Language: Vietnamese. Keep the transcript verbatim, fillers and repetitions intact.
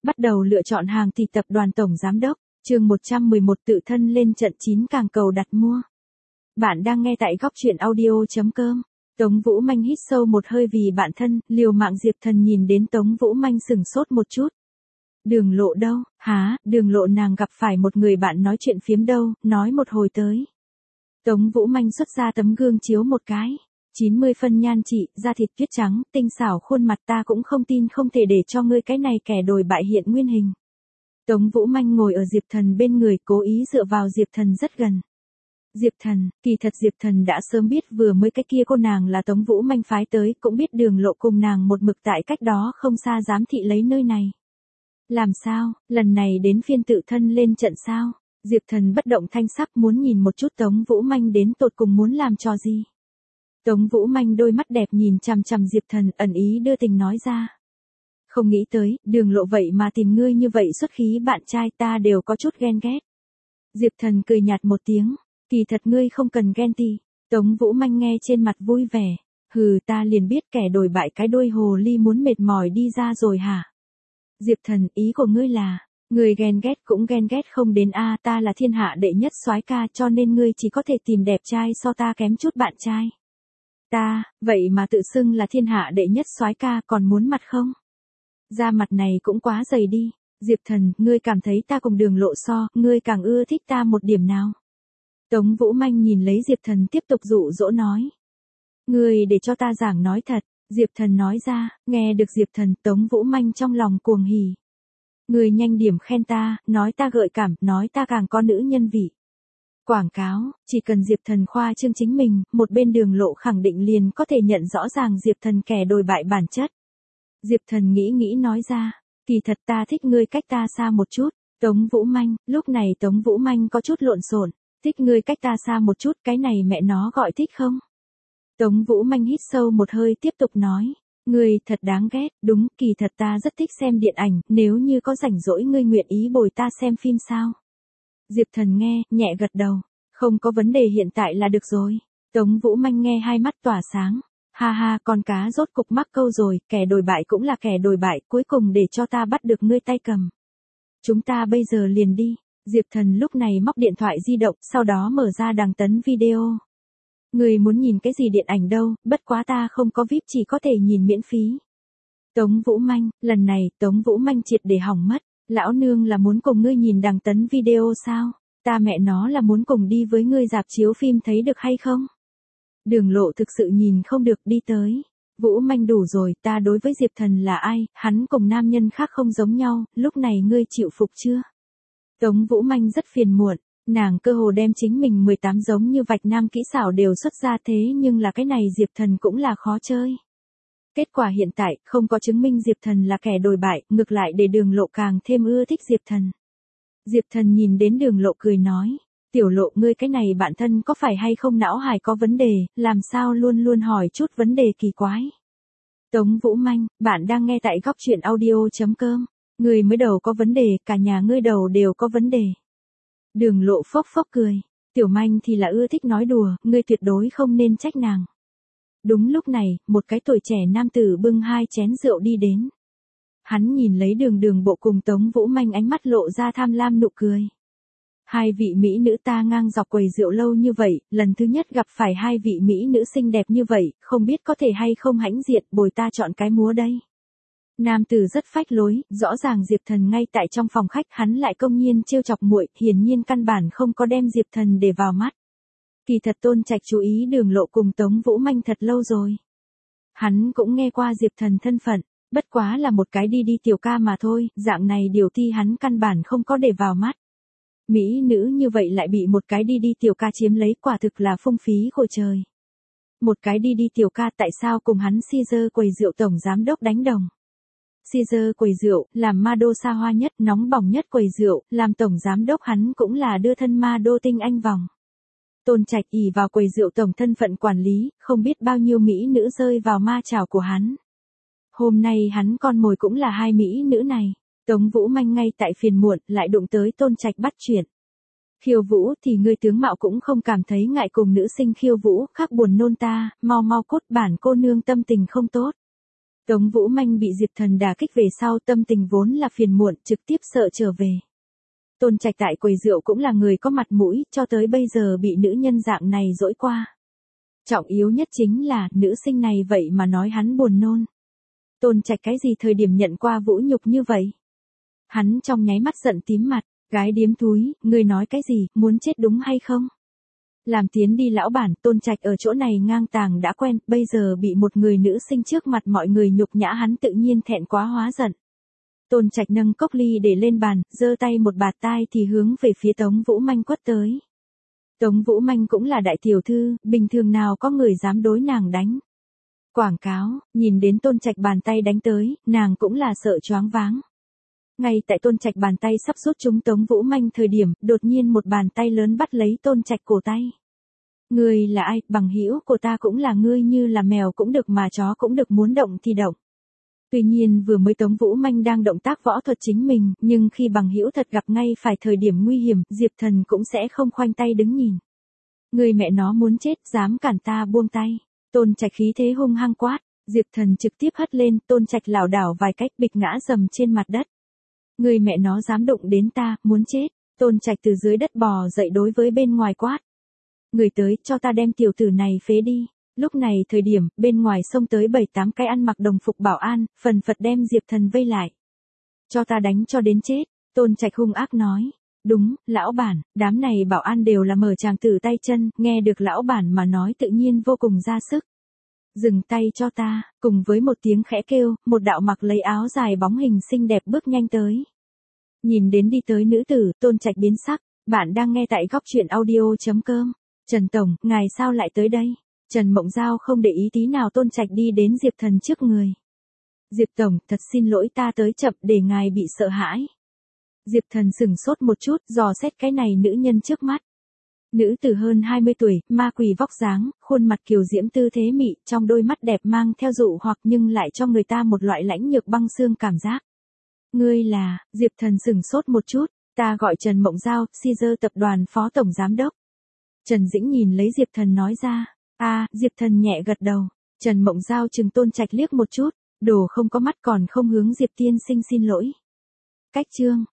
Bắt đầu lựa chọn hàng thì tập đoàn tổng giám đốc, chương một trăm mười một tự thân lên trận chín càng cầu đặt mua. Bạn đang nghe tại góc truyện audio chấm com. Tống Vũ Manh hít sâu một hơi vì bạn thân, liều mạng Diệp Thần nhìn đến Tống Vũ Manh sửng sốt một chút. Đường Lộ đâu, hả, Đường Lộ nàng gặp phải một người bạn nói chuyện phiếm đâu, nói một hồi tới. Tống Vũ Manh xuất ra tấm gương chiếu một cái. chín mươi phân nhan trị, da thịt tuyết trắng, tinh xảo khuôn mặt ta cũng không tin không thể để cho ngươi cái này kẻ đồi bại hiện nguyên hình. Tống Vũ Manh ngồi ở Diệp Thần bên người cố ý dựa vào Diệp Thần rất gần. Diệp Thần, kỳ thật Diệp Thần đã sớm biết vừa mới cái kia cô nàng là Tống Vũ Manh phái tới, cũng biết Đường Lộ cùng nàng một mực tại cách đó không xa giám thị lấy nơi này. Làm sao, lần này đến phiên tự thân lên trận sao? Diệp Thần bất động thanh sắc muốn nhìn một chút Tống Vũ Manh đến tột cùng muốn làm trò gì. Tống Vũ Manh đôi mắt đẹp nhìn chằm chằm Diệp Thần ẩn ý đưa tình nói ra. Không nghĩ tới, Đường Lộ vậy mà tìm ngươi như vậy xuất khí bạn trai ta đều có chút ghen ghét. Diệp Thần cười nhạt một tiếng, kỳ thật ngươi không cần ghen tị. Tống Vũ Manh nghe trên mặt vui vẻ, hừ ta liền biết kẻ đồi bại cái đuôi hồ ly muốn mệt mỏi đi ra rồi hả. Diệp Thần, ý của ngươi là, ngươi ghen ghét cũng ghen ghét không đến a ta là thiên hạ đệ nhất soái ca cho nên ngươi chỉ có thể tìm đẹp trai so ta kém chút bạn trai. Ta, vậy mà tự xưng là thiên hạ đệ nhất soái ca còn muốn mặt không? Da mặt này cũng quá dày đi. Diệp Thần, ngươi cảm thấy ta cùng Đường Lộ so, ngươi càng ưa thích ta một điểm nào? Tống Vũ Manh nhìn lấy Diệp Thần tiếp tục dụ dỗ nói. Ngươi để cho ta giảng nói thật, Diệp Thần nói ra, nghe được Diệp Thần Tống Vũ Manh trong lòng cuồng hỉ. Ngươi nhanh điểm khen ta, nói ta gợi cảm, nói ta càng có nữ nhân vị. Quảng cáo, chỉ cần Diệp Thần khoa trương chính mình, một bên Đường Lộ khẳng định liền có thể nhận rõ ràng Diệp Thần kẻ đồi bại bản chất. Diệp Thần nghĩ nghĩ nói ra, kỳ thật ta thích ngươi cách ta xa một chút. Tống Vũ Manh, lúc này Tống Vũ Manh có chút lộn xộn, thích ngươi cách ta xa một chút, cái này mẹ nó gọi thích không? Tống Vũ Manh hít sâu một hơi tiếp tục nói, ngươi thật đáng ghét, đúng, kỳ thật ta rất thích xem điện ảnh, nếu như có rảnh rỗi ngươi nguyện ý bồi ta xem phim sao? Diệp Thần nghe, nhẹ gật đầu, không có vấn đề hiện tại là được rồi. Tống Vũ Manh nghe hai mắt tỏa sáng, ha ha con cá rốt cục mắc câu rồi, kẻ đồi bại cũng là kẻ đồi bại, cuối cùng để cho ta bắt được ngươi tay cầm. Chúng ta bây giờ liền đi. Diệp Thần lúc này móc điện thoại di động, sau đó mở ra đằng tấn video. Ngươi muốn nhìn cái gì điện ảnh đâu, bất quá ta không có víp chỉ có thể nhìn miễn phí. Tống Vũ Manh, lần này Tống Vũ Manh triệt để hỏng mất. Lão nương là muốn cùng ngươi nhìn đằng tấn video sao? Ta mẹ nó là muốn cùng đi với ngươi rạp chiếu phim thấy được hay không? Đường Lộ thực sự nhìn không được đi tới. Vũ Manh đủ rồi, ta đối với Diệp Thần là ai, hắn cùng nam nhân khác không giống nhau, lúc này ngươi chịu phục chưa? Tống Vũ Manh rất phiền muộn, nàng cơ hồ đem chính mình mười tám giống như vạch nam kỹ xảo đều xuất ra thế nhưng là cái này Diệp Thần cũng là khó chơi. Kết quả hiện tại, không có chứng minh Diệp Thần là kẻ đồi bại, ngược lại để Đường Lộ càng thêm ưa thích Diệp Thần. Diệp Thần nhìn đến Đường Lộ cười nói, tiểu Lộ ngươi cái này bạn thân có phải hay không não hài có vấn đề, làm sao luôn luôn hỏi chút vấn đề kỳ quái. Tống Vũ Manh, bạn đang nghe tại góc truyện audio chấm com, ngươi mới đầu có vấn đề, cả nhà ngươi đầu đều có vấn đề. Đường Lộ phốc phốc cười, tiểu Manh thì là ưa thích nói đùa, ngươi tuyệt đối không nên trách nàng. Đúng lúc này, một cái tuổi trẻ nam tử bưng hai chén rượu đi đến. Hắn nhìn lấy Đường Đường Bộ cùng Tống Vũ Manh ánh mắt lộ ra tham lam nụ cười. Hai vị mỹ nữ ta ngang dọc quầy rượu lâu như vậy, lần thứ nhất gặp phải hai vị mỹ nữ xinh đẹp như vậy, không biết có thể hay không hãnh diện bồi ta chọn cái múa đây. Nam tử rất phách lối, rõ ràng Diệp Thần ngay tại trong phòng khách hắn lại công nhiên trêu chọc muội, hiển nhiên căn bản không có đem Diệp Thần để vào mắt. Kỳ thật Tôn Trạch chú ý Đường Lộ cùng Tống Vũ Manh thật lâu rồi. Hắn cũng nghe qua Diệp Thần thân phận, bất quá là một cái đi đi tiểu ca mà thôi, dạng này điều thi hắn căn bản không có để vào mắt. Mỹ nữ như vậy lại bị một cái đi đi tiểu ca chiếm lấy quả thực là phung phí của trời. Một cái đi đi tiểu ca tại sao cùng hắn Caesar quầy rượu tổng giám đốc đánh đồng. Caesar quầy rượu, làm ma đô xa hoa nhất, nóng bỏng nhất quầy rượu, làm tổng giám đốc hắn cũng là đưa thân ma đô tinh anh vòng. Tôn Trạch ỷ vào quầy rượu tổng thân phận quản lý, không biết bao nhiêu mỹ nữ rơi vào ma chảo của hắn. Hôm nay hắn con mồi cũng là hai mỹ nữ này. Tống Vũ Manh ngay tại phiền muộn, lại đụng tới Tôn Trạch bắt chuyện. Khiêu vũ thì ngươi tướng mạo cũng không cảm thấy ngại cùng nữ sinh khiêu vũ, khác buồn nôn ta, mau mau cốt bản cô nương tâm tình không tốt. Tống Vũ Manh bị Diệp Thần đả kích về sau, tâm tình vốn là phiền muộn, trực tiếp sợ trở về. Tôn Trạch tại quầy rượu cũng là người có mặt mũi, cho tới bây giờ bị nữ nhân dạng này dỗi qua. Trọng yếu nhất chính là, nữ sinh này vậy mà nói hắn buồn nôn. Tôn Trạch cái gì thời điểm nhận qua vũ nhục như vậy? Hắn trong nháy mắt giận tím mặt, gái điếm thúi, ngươi nói cái gì, muốn chết đúng hay không? Làm tiến đi lão bản, Tôn Trạch ở chỗ này ngang tàng đã quen, bây giờ bị một người nữ sinh trước mặt mọi người nhục nhã hắn tự nhiên thẹn quá hóa giận. Tôn Trạch nâng cốc ly để lên bàn, giơ tay một bạt tai thì hướng về phía Tống Vũ Manh quất tới. Tống Vũ Manh cũng là đại tiểu thư, bình thường nào có người dám đối nàng đánh. Quảng cáo, nhìn đến Tôn Trạch bàn tay đánh tới, nàng cũng là sợ choáng váng. Ngay tại Tôn Trạch bàn tay sắp rút trúng Tống Vũ Manh thời điểm, đột nhiên một bàn tay lớn bắt lấy Tôn Trạch cổ tay. Ngươi là ai, bằng hữu của ta cũng là ngươi, như là mèo cũng được mà chó cũng được, muốn động thì động. Tuy nhiên vừa mới Tống Vũ Manh đang động tác võ thuật chính mình, nhưng khi bằng hữu thật gặp ngay phải thời điểm nguy hiểm, Diệp Thần cũng sẽ không khoanh tay đứng nhìn. Người mẹ nó muốn chết, dám cản ta, buông tay. Tôn Trạch khí thế hung hăng quát, Diệp Thần trực tiếp hất lên, Tôn Trạch lảo đảo vài cách bịch ngã dầm trên mặt đất. Người mẹ nó dám đụng đến ta, muốn chết. Tôn Trạch từ dưới đất bò dậy đối với bên ngoài quát. Người tới, cho ta đem tiểu tử này phế đi. Lúc này thời điểm, bên ngoài xông tới bảy tám cái ăn mặc đồng phục bảo an, phần phật đem Diệp Thần vây lại. Cho ta đánh cho đến chết, Tôn Trạch hung ác nói. Đúng, lão bản, đám này bảo an đều là mở tràng tử tay chân, nghe được lão bản mà nói tự nhiên vô cùng ra sức. Dừng tay cho ta, cùng với một tiếng khẽ kêu, một đạo mặc lấy áo dài bóng hình xinh đẹp bước nhanh tới. Nhìn đến đi tới nữ tử, Tôn Trạch biến sắc, bạn đang nghe tại góc truyện audio chấm com. Trần Tổng, ngài sao lại tới đây? Trần Mộng Giao không để ý tí nào Tôn Trạch đi đến Diệp Thần trước người. Diệp Tổng, thật xin lỗi ta tới chậm để ngài bị sợ hãi. Diệp Thần sửng sốt một chút, dò xét cái này nữ nhân trước mắt. Nữ tử hơn hai mươi tuổi, ma quỷ vóc dáng, khuôn mặt kiều diễm tư thế mị, trong đôi mắt đẹp mang theo dụ hoặc nhưng lại cho người ta một loại lãnh nhược băng xương cảm giác. Ngươi là, Diệp Thần sửng sốt một chút, ta gọi Trần Mộng Giao, Caesar tập đoàn phó tổng giám đốc. Trần Dĩnh nhìn lấy Diệp Thần nói ra. A, à, Diệp Thần nhẹ gật đầu. Trần Mộng Giao chừng Tôn Trạch liếc một chút, đồ không có mắt còn không hướng Diệp tiên sinh xin lỗi. Cách chương